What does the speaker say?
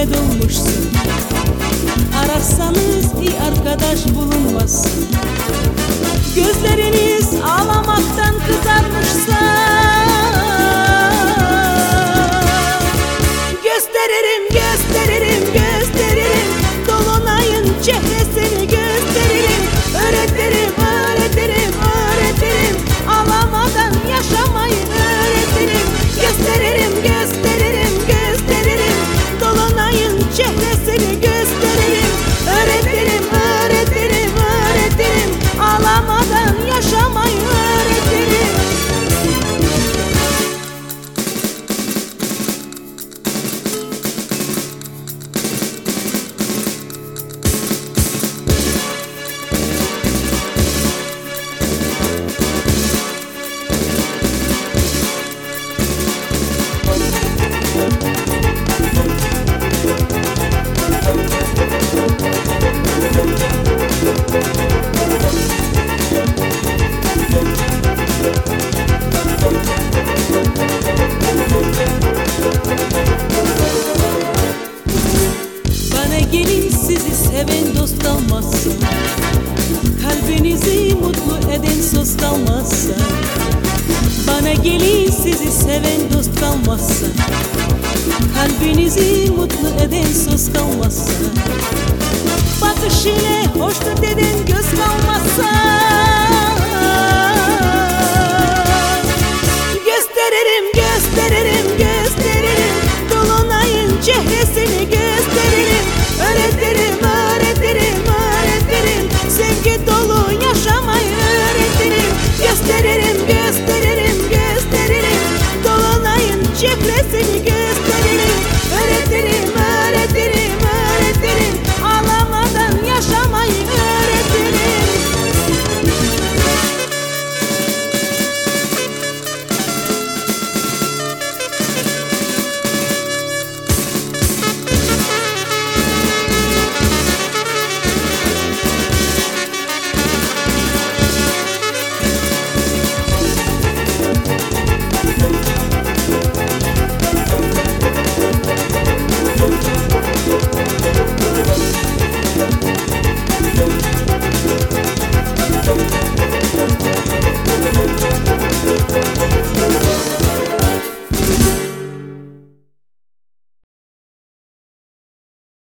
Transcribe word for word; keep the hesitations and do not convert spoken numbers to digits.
ile dolmuşsun. Ararsanız iyi arkadaş bulunmazsın. Gözleriniz ağlamaktan kızarmışsa gösteririm, gösteririm, gösteririm. Dolunayın çehresini gösteririm. Öğretirim, öğretirim, öğretirim. Ağlamadan yaşamayı öğretirim. Gösteririm, gösteririm, gösteririm. Dolunayın çehresini gösteririm. Öğretirim, öğretirim, öğretirim. Ağlamadan yaşamayı öğretirim. Bana gelin, sizi seven dost kalmazsa, kalbinizi mutlu eden söz kalmazsa. Bana gelin, sizi seven dost kalmazsa, kalbinizi mutlu eden söz kalmazsa. Bakış ile hoşnut eden göz kalmazsa gösteririm, gösteririm, gösteririm. Dolunayın çehresini gösteririm. Öğretirim,